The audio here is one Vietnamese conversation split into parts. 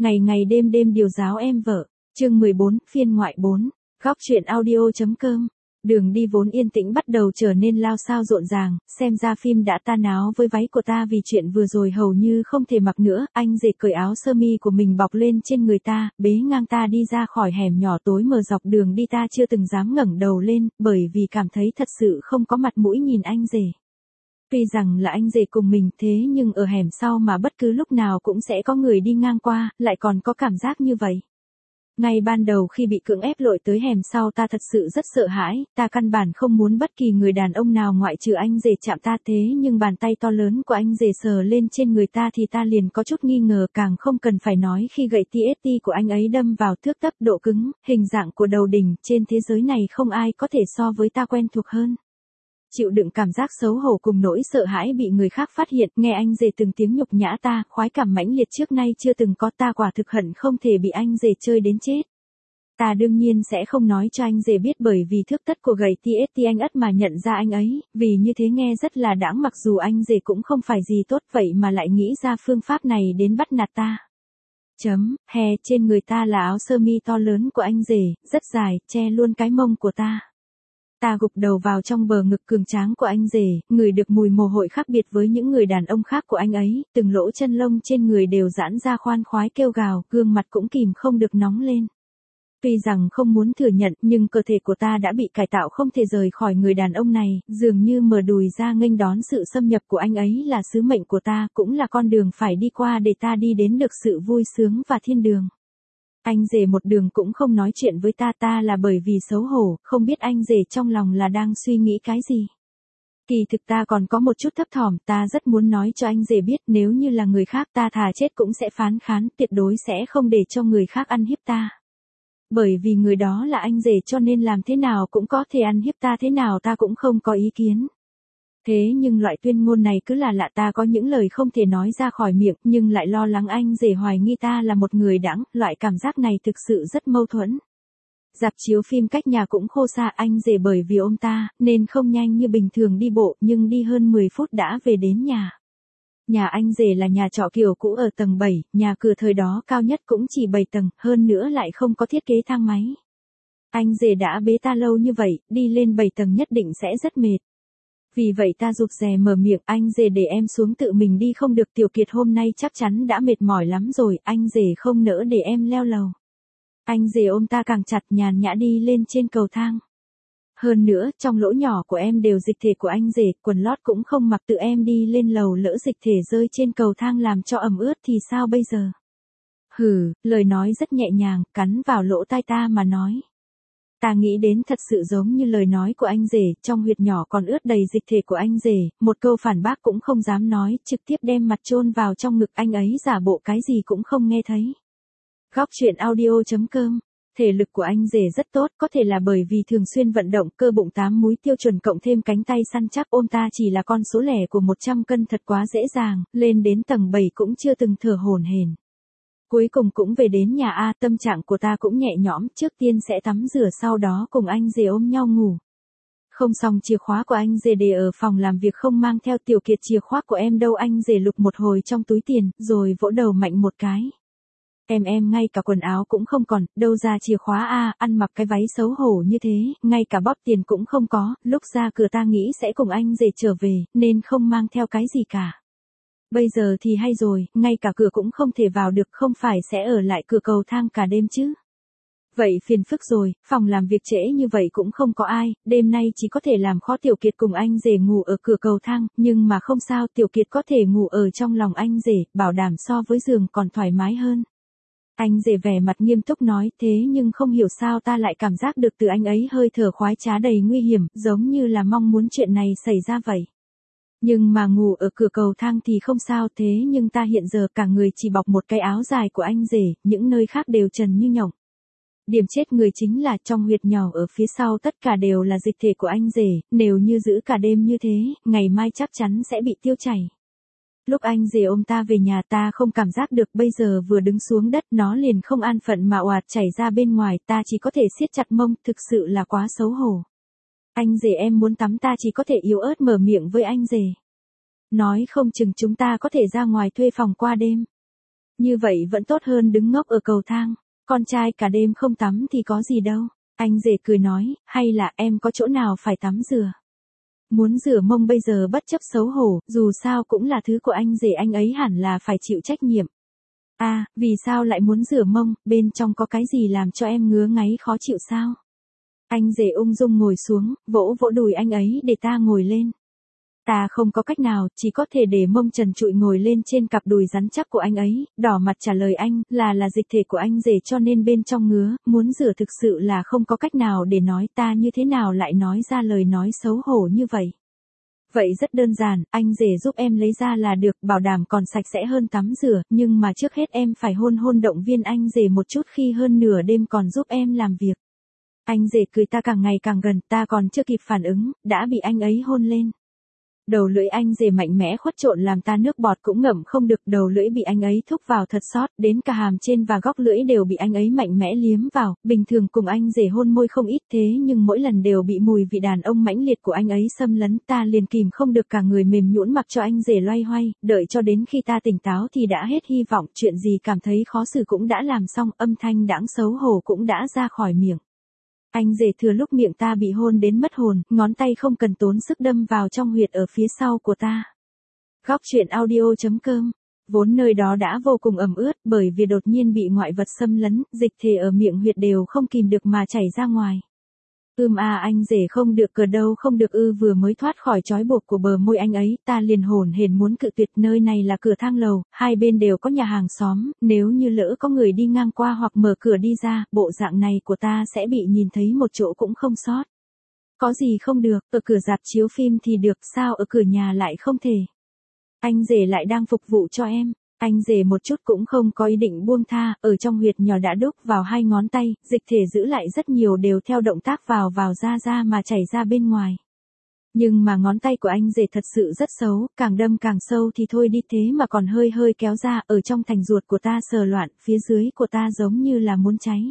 Ngày ngày đêm đêm điều giáo em vợ. Chương 14, phiên ngoại 4. Góc truyện audio.com. Đường đi vốn yên tĩnh bắt đầu trở nên lao xao rộn ràng, xem ra phim đã tan áo với váy của ta vì chuyện vừa rồi hầu như không thể mặc nữa. Anh rể cởi áo sơ mi của mình bọc lên trên người ta, bế ngang ta đi ra khỏi hẻm nhỏ tối mờ dọc đường đi. Ta chưa từng dám ngẩng đầu lên, bởi vì cảm thấy thật sự không có mặt mũi nhìn anh rể. Tuy rằng là anh rể cùng mình, thế nhưng ở hẻm sau mà bất cứ lúc nào cũng sẽ có người đi ngang qua, lại còn có cảm giác như vậy. Ngay ban đầu khi bị cưỡng ép lội tới hẻm sau, ta thật sự rất sợ hãi, ta căn bản không muốn bất kỳ người đàn ông nào ngoại trừ anh rể chạm ta, thế nhưng bàn tay to lớn của anh rể sờ lên trên người ta thì ta liền có chút nghi ngờ, càng không cần phải nói khi gậy TST của anh ấy đâm vào thước tấp độ cứng, hình dạng của đầu đỉnh, trên thế giới này không ai có thể so với ta quen thuộc hơn. Chịu đựng cảm giác xấu hổ cùng nỗi sợ hãi bị người khác phát hiện, nghe anh rể từng tiếng nhục nhã ta, khoái cảm mãnh liệt trước nay chưa từng có, ta quả thực hận không thể bị anh rể chơi đến chết. Ta đương nhiên sẽ không nói cho anh rể biết, bởi vì thước tất của gậy TST anh ắt mà nhận ra anh ấy, vì như thế nghe rất là đãng, mặc dù anh rể cũng không phải gì tốt vậy mà lại nghĩ ra phương pháp này đến bắt nạt ta. Trên người ta là áo sơ mi to lớn của anh rể, rất dài, che luôn cái mông của ta. Ta gục đầu vào trong bờ ngực cường tráng của anh rể, ngửi được mùi mồ hôi khác biệt với những người đàn ông khác của anh ấy, từng lỗ chân lông trên người đều giãn ra khoan khoái kêu gào, gương mặt cũng kìm không được nóng lên. Tuy rằng không muốn thừa nhận, nhưng cơ thể của ta đã bị cải tạo không thể rời khỏi người đàn ông này, dường như mở đùi ra nghênh đón sự xâm nhập của anh ấy là sứ mệnh của ta, cũng là con đường phải đi qua để ta đi đến được sự vui sướng và thiên đường. Anh rể một đường cũng không nói chuyện với ta là bởi vì xấu hổ, không biết anh rể trong lòng là đang suy nghĩ cái gì. Kỳ thực ta còn có một chút thấp thỏm, ta rất muốn nói cho anh rể biết, nếu như là người khác ta thà chết cũng sẽ phán kháng, tuyệt đối sẽ không để cho người khác ăn hiếp ta. Bởi vì người đó là anh rể cho nên làm thế nào cũng có thể ăn hiếp ta, thế nào ta cũng không có ý kiến. Thế nhưng loại tuyên ngôn này cứ là lạ, ta có những lời không thể nói ra khỏi miệng, nhưng lại lo lắng anh rể hoài nghi ta là một người đãng, loại cảm giác này thực sự rất mâu thuẫn. Rạp chiếu phim cách nhà cũng khô xa, anh rể bởi vì ôm ta, nên không nhanh như bình thường đi bộ, nhưng đi hơn 10 phút đã về đến nhà. Nhà anh rể là nhà trọ kiểu cũ ở tầng 7, nhà cửa thời đó cao nhất cũng chỉ 7 tầng, hơn nữa lại không có thiết kế thang máy. Anh rể đã bế ta lâu như vậy, đi lên 7 tầng nhất định sẽ rất mệt. Vì vậy ta rụt rè mở miệng, anh rể để em xuống tự mình đi không được, Tiểu Kiệt hôm nay chắc chắn đã mệt mỏi lắm rồi, anh rể không nỡ để em leo lầu. Anh rể ôm ta càng chặt, nhàn nhã đi lên trên cầu thang. Hơn nữa, trong lỗ nhỏ của em đều dịch thể của anh rể, quần lót cũng không mặc, tự em đi lên lầu lỡ dịch thể rơi trên cầu thang làm cho ẩm ướt thì sao bây giờ? Lời nói rất nhẹ nhàng, cắn vào lỗ tai ta mà nói. Ta nghĩ đến thật sự giống như lời nói của anh rể, trong huyệt nhỏ còn ướt đầy dịch thể của anh rể, một câu phản bác cũng không dám nói, trực tiếp đem mặt chôn vào trong ngực anh ấy, giả bộ cái gì cũng không nghe thấy. Góc truyện audio.com. Thể lực của anh rể rất tốt, có thể là bởi vì thường xuyên vận động, cơ bụng 8 múi tiêu chuẩn cộng thêm cánh tay săn chắc, ôm ta chỉ là con số lẻ của 100 cân thật quá dễ dàng, lên đến tầng 7 cũng chưa từng thở hổn hển. Cuối cùng cũng về đến nhà A, tâm trạng của ta cũng nhẹ nhõm, trước tiên sẽ tắm rửa sau đó cùng anh rể ôm nhau ngủ. Không xong, chìa khóa của anh rể để ở phòng làm việc không mang theo, Tiểu Kiệt chìa khóa của em đâu, anh rể lục một hồi trong túi tiền, rồi vỗ đầu mạnh một cái. Em ngay cả quần áo cũng không còn, đâu ra chìa khóa a, ăn mặc cái váy xấu hổ như thế, ngay cả bóp tiền cũng không có, lúc ra cửa ta nghĩ sẽ cùng anh rể trở về, nên không mang theo cái gì cả. Bây giờ thì hay rồi, ngay cả cửa cũng không thể vào được, không phải sẽ ở lại cửa cầu thang cả đêm chứ. Vậy phiền phức rồi, phòng làm việc trễ như vậy cũng không có ai, đêm nay chỉ có thể làm khó Tiểu Kiệt cùng anh rể ngủ ở cửa cầu thang, nhưng mà không sao, Tiểu Kiệt có thể ngủ ở trong lòng anh rể, bảo đảm so với giường còn thoải mái hơn. Anh rể vẻ mặt nghiêm túc nói, thế nhưng không hiểu sao ta lại cảm giác được từ anh ấy hơi thở khoái trá đầy nguy hiểm, giống như là mong muốn chuyện này xảy ra vậy. Nhưng mà ngủ ở cửa cầu thang thì không sao, thế nhưng ta hiện giờ cả người chỉ bọc một cái áo dài của anh rể, những nơi khác đều trần như nhộng. Điểm chết người chính là trong huyệt nhỏ ở phía sau tất cả đều là dịch thể của anh rể, nếu như giữ cả đêm như thế, ngày mai chắc chắn sẽ bị tiêu chảy. Lúc anh rể ôm ta về nhà ta không cảm giác được, bây giờ vừa đứng xuống đất nó liền không an phận mà oạt chảy ra bên ngoài, ta chỉ có thể siết chặt mông, thực sự là quá xấu hổ. Anh rể em muốn tắm, ta chỉ có thể yếu ớt mở miệng với anh rể. Nói không chừng chúng ta có thể ra ngoài thuê phòng qua đêm. Như vậy vẫn tốt hơn đứng ngốc ở cầu thang. Con trai cả đêm không tắm thì có gì đâu. Anh rể cười nói, hay là em có chỗ nào phải tắm rửa. Muốn rửa mông bây giờ bất chấp xấu hổ, dù sao cũng là thứ của anh rể, anh ấy hẳn là phải chịu trách nhiệm. À, vì sao lại muốn rửa mông, bên trong có cái gì làm cho em ngứa ngáy khó chịu sao? Anh rể ung dung ngồi xuống, vỗ vỗ đùi anh ấy để ta ngồi lên. Ta không có cách nào, chỉ có thể để mông trần trụi ngồi lên trên cặp đùi rắn chắc của anh ấy, đỏ mặt trả lời anh, là dịch thể của anh rể cho nên bên trong ngứa, muốn rửa thực sự là không có cách nào để nói, ta như thế nào lại nói ra lời nói xấu hổ như vậy. Vậy rất đơn giản, anh rể giúp em lấy ra là được, bảo đảm còn sạch sẽ hơn tắm rửa, nhưng mà trước hết em phải hôn động viên anh rể một chút khi hơn nửa đêm còn giúp em làm việc. Anh rể cười, ta càng ngày càng gần, ta còn chưa kịp phản ứng, đã bị anh ấy hôn lên. Đầu lưỡi anh rể mạnh mẽ khuất trộn làm ta nước bọt cũng ngậm không được, đầu lưỡi bị anh ấy thúc vào thật sót, đến cả hàm trên và góc lưỡi đều bị anh ấy mạnh mẽ liếm vào, bình thường cùng anh rể hôn môi không ít thế nhưng mỗi lần đều bị mùi vị đàn ông mãnh liệt của anh ấy xâm lấn, ta liền kìm không được cả người mềm nhũn mặc cho anh rể loay hoay, đợi cho đến khi ta tỉnh táo thì đã hết hy vọng, chuyện gì cảm thấy khó xử cũng đã làm xong, âm thanh đãng xấu hổ cũng đã ra khỏi miệng. Anh rể thừa lúc miệng ta bị hôn đến mất hồn, ngón tay không cần tốn sức đâm vào trong huyệt ở phía sau của ta. Góc truyện audio.com. Vốn nơi đó đã vô cùng ẩm ướt bởi vì đột nhiên bị ngoại vật xâm lấn, dịch thể ở miệng huyệt đều không kìm được mà chảy ra ngoài. Anh rể không được cờ đâu không được vừa mới thoát khỏi trói buộc của bờ môi anh ấy, ta liền hồn hển muốn cự tuyệt, nơi này là cửa thang lầu, hai bên đều có nhà hàng xóm, nếu như lỡ có người đi ngang qua hoặc mở cửa đi ra, bộ dạng này của ta sẽ bị nhìn thấy một chỗ cũng không sót. Có gì không được, ở cửa rạp chiếu phim thì được, sao ở cửa nhà lại không thể? Anh rể lại đang phục vụ cho em. Anh rể một chút cũng không có ý định buông tha, ở trong huyệt nhỏ đã đúc vào 2 ngón tay, dịch thể giữ lại rất nhiều đều theo động tác vào ra mà chảy ra bên ngoài. Nhưng mà ngón tay của anh rể thật sự rất xấu, càng đâm càng sâu thì thôi đi thế mà còn hơi kéo ra, ở trong thành ruột của ta sờ loạn, phía dưới của ta giống như là muốn cháy.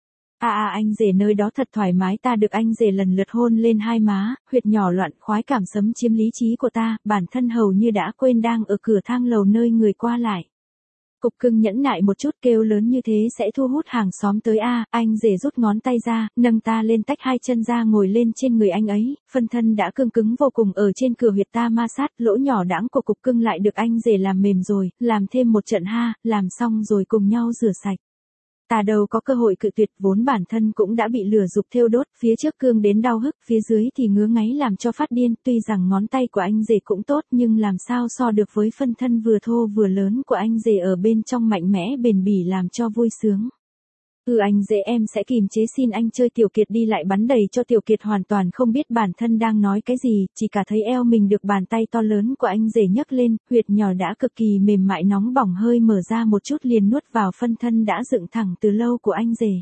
Anh rể nơi đó thật thoải mái, ta được anh rể lần lượt hôn lên hai má, huyệt nhỏ loạn, khoái cảm xâm chiếm lý trí của ta, bản thân hầu như đã quên đang ở cửa thang lầu nơi người qua lại. Cục cưng nhẫn nại một chút, kêu lớn như thế sẽ thu hút hàng xóm tới anh rể rút ngón tay ra, nâng ta lên tách hai chân ra ngồi lên trên người anh ấy, phân thân đã cương cứng vô cùng ở trên cửa huyệt ta ma sát, lỗ nhỏ đãng của cục cưng lại được anh rể làm mềm rồi, làm thêm một trận làm xong rồi cùng nhau rửa sạch. Ta đâu có cơ hội cự tuyệt, vốn bản thân cũng đã bị lửa dục thêu đốt, phía trước cương đến đau hức, phía dưới thì ngứa ngáy làm cho phát điên, tuy rằng ngón tay của anh rể cũng tốt nhưng làm sao so được với phân thân vừa thô vừa lớn của anh rể ở bên trong mạnh mẽ bền bỉ làm cho vui sướng. Anh rể em sẽ kìm chế, xin anh chơi. Tiểu Kiệt đi lại bắn đầy cho Tiểu Kiệt hoàn toàn không biết bản thân đang nói cái gì, chỉ cả thấy eo mình được bàn tay to lớn của anh rể nhấc lên, huyệt nhỏ đã cực kỳ mềm mại nóng bỏng hơi mở ra một chút liền nuốt vào phân thân đã dựng thẳng từ lâu của anh rể.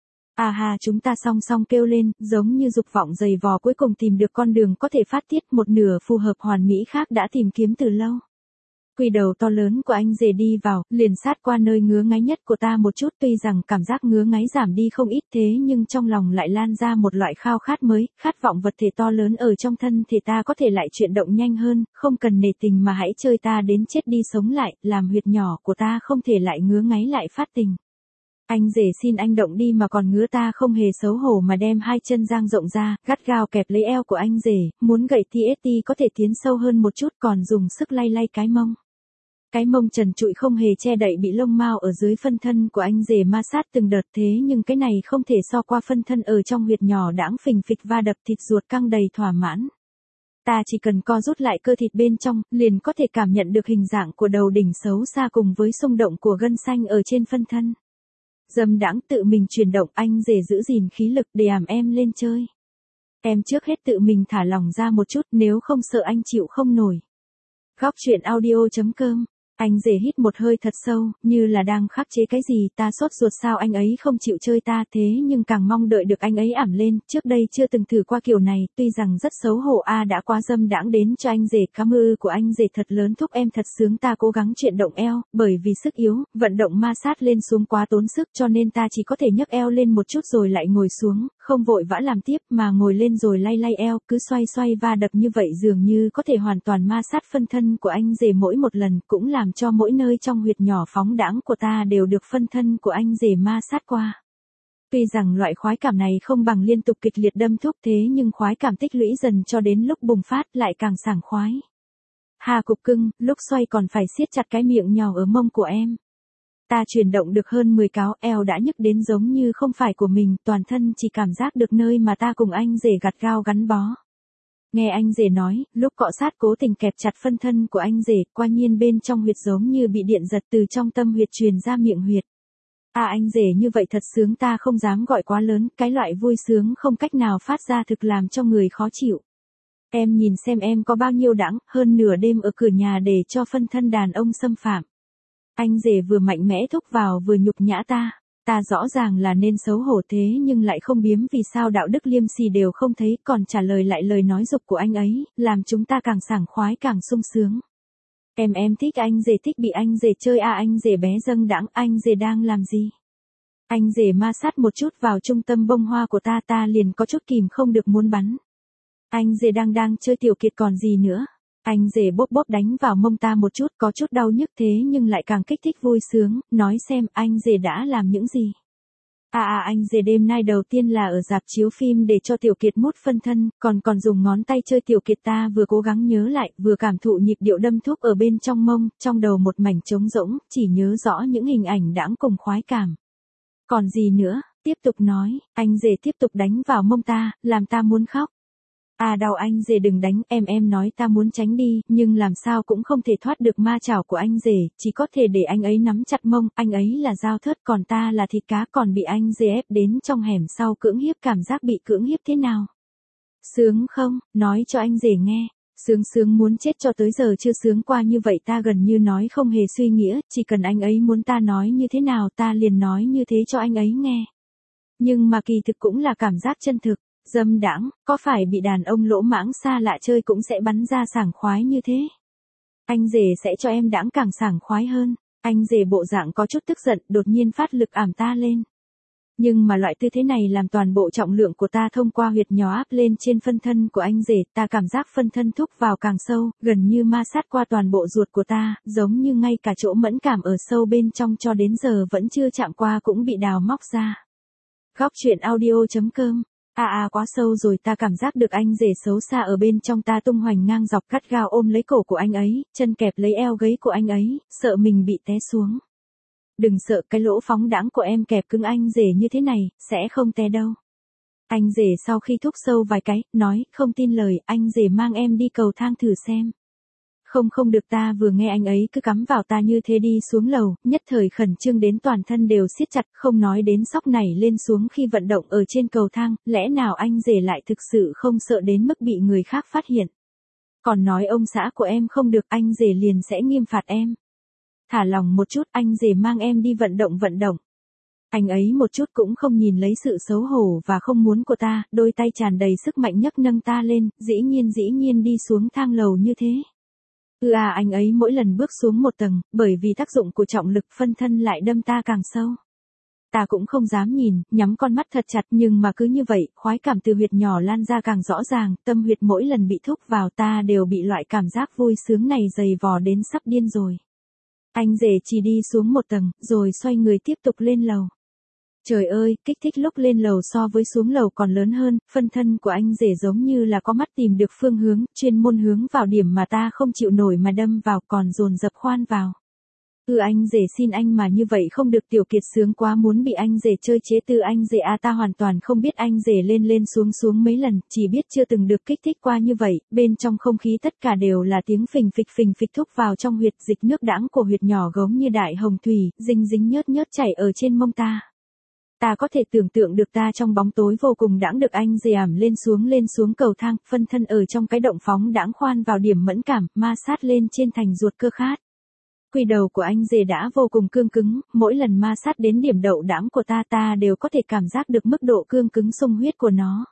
Chúng ta song song kêu lên, giống như dục vọng dày vò cuối cùng tìm được con đường có thể phát tiết, một nửa phù hợp hoàn mỹ khác đã tìm kiếm từ lâu. Quy đầu to lớn của anh rể đi vào, liền sát qua nơi ngứa ngáy nhất của ta một chút, tuy rằng cảm giác ngứa ngáy giảm đi không ít thế nhưng trong lòng lại lan ra một loại khao khát mới, khát vọng vật thể to lớn ở trong thân thể ta có thể lại chuyển động nhanh hơn, không cần nề tình mà hãy chơi ta đến chết đi sống lại, làm huyệt nhỏ của ta không thể lại ngứa ngáy lại phát tình. Anh rể xin anh động đi mà còn ngứa, ta không hề xấu hổ mà đem hai chân dang rộng ra, gắt gao kẹp lấy eo của anh rể, muốn gậy TST có thể tiến sâu hơn một chút, còn dùng sức lay cái mông. Cái mông trần trụi không hề che đậy bị lông mao ở dưới phân thân của anh rể ma sát từng đợt, thế nhưng cái này không thể so qua phân thân ở trong huyệt nhỏ đãng phình phịch va đập, thịt ruột căng đầy thỏa mãn. Ta chỉ cần co rút lại cơ thịt bên trong, liền có thể cảm nhận được hình dạng của đầu đỉnh xấu xa cùng với xung động của gân xanh ở trên phân thân. Dâm đãng tự mình chuyển động, anh rể giữ gìn khí lực để em lên chơi. Em trước hết tự mình thả lỏng ra một chút, nếu không sợ anh chịu không nổi. Góc truyện audio.com. Anh rể hít một hơi thật sâu, như là đang khắc chế cái gì, ta sốt ruột sao anh ấy không chịu chơi ta, thế nhưng càng mong đợi được anh ấy ẳm lên, trước đây chưa từng thử qua kiểu này, tuy rằng rất xấu hổ đã quá dâm đãng đến cho anh rể, cá mư của anh rể thật lớn thúc em thật sướng, ta cố gắng chuyển động eo, bởi vì sức yếu, vận động ma sát lên xuống quá tốn sức cho nên ta chỉ có thể nhấc eo lên một chút rồi lại ngồi xuống, Không vội vã làm tiếp mà ngồi lên rồi lay lay eo, cứ xoay xoay va đập như vậy dường như có thể hoàn toàn ma sát phân thân của anh rể mỗi một lần, cũng làm cho mỗi nơi trong huyệt nhỏ phóng đãng của ta đều được phân thân của anh rể ma sát qua. Tuy rằng loại khoái cảm này không bằng liên tục kịch liệt đâm thúc thế nhưng khoái cảm tích lũy dần cho đến lúc bùng phát lại càng sảng khoái. Hà cục cưng, lúc xoay còn phải siết chặt cái miệng nhỏ ở mông của em. Ta chuyển động được hơn 10 cáo, eo đã nhức đến giống như không phải của mình, toàn thân chỉ cảm giác được nơi mà ta cùng anh rể gặt gao gắn bó. Nghe anh rể nói, lúc cọ sát cố tình kẹp chặt phân thân của anh rể, quả nhiên bên trong huyệt giống như bị điện giật từ trong tâm huyệt truyền ra miệng huyệt. À anh rể như vậy thật sướng, ta không dám gọi quá lớn, cái loại vui sướng không cách nào phát ra thực làm cho người khó chịu. Em nhìn xem em có bao nhiêu đãng, hơn nửa đêm ở cửa nhà để cho phân thân đàn ông xâm phạm. Anh rể vừa mạnh mẽ thúc vào vừa nhục nhã ta. Ta rõ ràng là nên xấu hổ thế nhưng lại không biếm, vì sao đạo đức liêm sỉ đều không thấy, còn trả lời lại lời nói dục của anh ấy, làm chúng ta càng sảng khoái càng sung sướng. Em thích anh rể, thích bị anh rể chơi à, anh rể bé dâng đãng, anh rể đang làm gì? Anh rể ma sát một chút vào trung tâm bông hoa của ta, ta liền có chút kìm không được muốn bắn. Anh rể đang chơi tiểu kiệt còn gì nữa. Anh rể bóp bóp đánh vào mông ta một chút, có chút đau nhức thế nhưng lại càng kích thích vui sướng, nói xem anh rể đã làm những gì. Anh rể đêm nay đầu tiên là ở rạp chiếu phim để cho tiểu kiệt mút phân thân, còn dùng ngón tay chơi tiểu kiệt, ta vừa cố gắng nhớ lại, vừa cảm thụ nhịp điệu đâm thúc ở bên trong mông, trong đầu một mảnh trống rỗng, chỉ nhớ rõ những hình ảnh đãng cùng khoái cảm. Còn gì nữa, tiếp tục nói, anh rể tiếp tục đánh vào mông ta, làm ta muốn khóc. Đau anh rể đừng đánh, em nói ta muốn tránh đi, nhưng làm sao cũng không thể thoát được ma chảo của anh rể, chỉ có thể để anh ấy nắm chặt mông, anh ấy là dao thớt còn ta là thịt cá, còn bị anh rể ép đến trong hẻm sau cưỡng hiếp, cảm giác bị cưỡng hiếp thế nào? Sướng không, nói cho anh rể nghe. Sướng muốn chết, cho tới giờ chưa sướng qua như vậy, ta gần như nói không hề suy nghĩa, chỉ cần anh ấy muốn ta nói như thế nào ta liền nói như thế cho anh ấy nghe. Nhưng mà kỳ thực cũng là cảm giác chân thực. Dâm đãng, có phải bị đàn ông lỗ mãng xa lạ chơi cũng sẽ bắn ra sảng khoái như thế? Anh rể sẽ cho em đãng càng sảng khoái hơn. Anh rể bộ dạng có chút tức giận, đột nhiên phát lực ảm ta lên. Nhưng mà loại tư thế này làm toàn bộ trọng lượng của ta thông qua huyệt nhỏ áp lên trên phân thân của anh rể, ta cảm giác phân thân thúc vào càng sâu, gần như ma sát qua toàn bộ ruột của ta, giống như ngay cả chỗ mẫn cảm ở sâu bên trong cho đến giờ vẫn chưa chạm qua cũng bị đào móc ra. Góc truyện audio.com. Quá sâu rồi, ta cảm giác được anh rể xấu xa ở bên trong ta tung hoành ngang dọc, gắt gao ôm lấy cổ của anh ấy, chân kẹp lấy eo gáy của anh ấy, sợ mình bị té xuống. Đừng sợ, cái lỗ phóng đãng của em kẹp cứng anh rể như thế này, sẽ không té đâu. Anh rể sau khi thúc sâu vài cái, nói, không tin lời, anh rể mang em đi cầu thang thử xem. Không được, ta vừa nghe anh ấy cứ cắm vào ta như thế đi xuống lầu, nhất thời khẩn trương đến toàn thân đều siết chặt, không nói đến sóc nảy lên xuống khi vận động ở trên cầu thang, lẽ nào anh rể lại thực sự không sợ đến mức bị người khác phát hiện. Còn nói ông xã của em không được, anh rể liền sẽ nghiêm phạt em. Thả lòng một chút, anh rể mang em đi vận động. Anh ấy một chút cũng không nhìn lấy sự xấu hổ và không muốn của ta, đôi tay tràn đầy sức mạnh nhấc nâng ta lên, dĩ nhiên đi xuống thang lầu như thế. Anh ấy mỗi lần bước xuống một tầng, bởi vì tác dụng của trọng lực phân thân lại đâm ta càng sâu. Ta cũng không dám nhìn, nhắm con mắt thật chặt, nhưng mà cứ như vậy, khoái cảm từ huyệt nhỏ lan ra càng rõ ràng, tâm huyệt mỗi lần bị thúc vào ta đều bị loại cảm giác vui sướng này dày vò đến sắp điên rồi. Anh rể chỉ đi xuống một tầng, rồi xoay người tiếp tục lên lầu. Trời ơi, kích thích lúc lên lầu so với xuống lầu còn lớn hơn, phân thân của anh rể giống như là có mắt tìm được phương hướng, chuyên môn hướng vào điểm mà ta không chịu nổi mà đâm vào, còn dồn dập khoan vào. Anh rể xin anh mà như vậy không được, tiểu kiệt sướng quá muốn bị anh rể chơi chế từ anh rể ta hoàn toàn không biết anh rể lên xuống mấy lần, chỉ biết chưa từng được kích thích qua như vậy, bên trong không khí tất cả đều là tiếng phình phịch thúc vào trong huyệt, dịch nước đãng của huyệt nhỏ gống như đại hồng thủy, dính nhớt chảy ở trên mông ta. Ta có thể tưởng tượng được ta trong bóng tối vô cùng đãng được anh rể ảm lên xuống cầu thang, phân thân ở trong cái động phóng đãng khoan vào điểm mẫn cảm, ma sát lên trên thành ruột cơ khát. Quy đầu của anh rể đã vô cùng cương cứng, mỗi lần ma sát đến điểm đậu đãng của ta đều có thể cảm giác được mức độ cương cứng xung huyết của nó.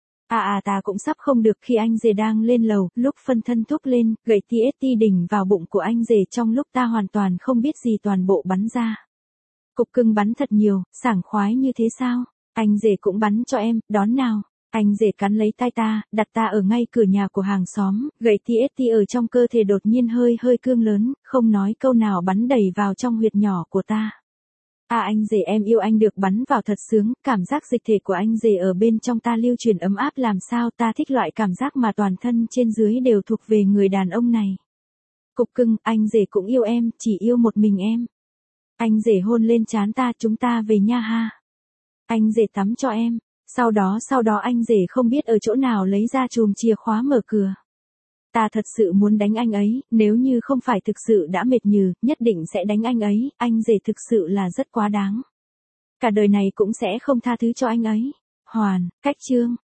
Ta cũng sắp không được khi anh rể đang lên lầu, lúc phân thân thúc lên, gậy TST đỉnh vào bụng của anh rể trong lúc ta hoàn toàn không biết gì toàn bộ bắn ra. Cục cưng bắn thật nhiều, sảng khoái như thế sao? Anh rể cũng bắn cho em, đón nào. Anh rể cắn lấy tay ta, đặt ta ở ngay cửa nhà của hàng xóm, gậy TST ở trong cơ thể đột nhiên hơi hơi cương lớn, không nói câu nào bắn đầy vào trong huyệt nhỏ của ta. À anh rể em yêu anh được bắn vào thật sướng, cảm giác dịch thể của anh rể ở bên trong ta lưu truyền ấm áp làm sao ta thích loại cảm giác mà toàn thân trên dưới đều thuộc về người đàn ông này. Cục cưng, anh rể cũng yêu em, chỉ yêu một mình em. Anh rể hôn lên trán ta, chúng ta về nha ha. Anh rể tắm cho em. Sau đó anh rể không biết ở chỗ nào lấy ra chùm chìa khóa mở cửa. Ta thật sự muốn đánh anh ấy, nếu như không phải thực sự đã mệt nhừ, nhất định sẽ đánh anh ấy, anh rể thực sự là rất quá đáng. Cả đời này cũng sẽ không tha thứ cho anh ấy. Hoàn, cách chương.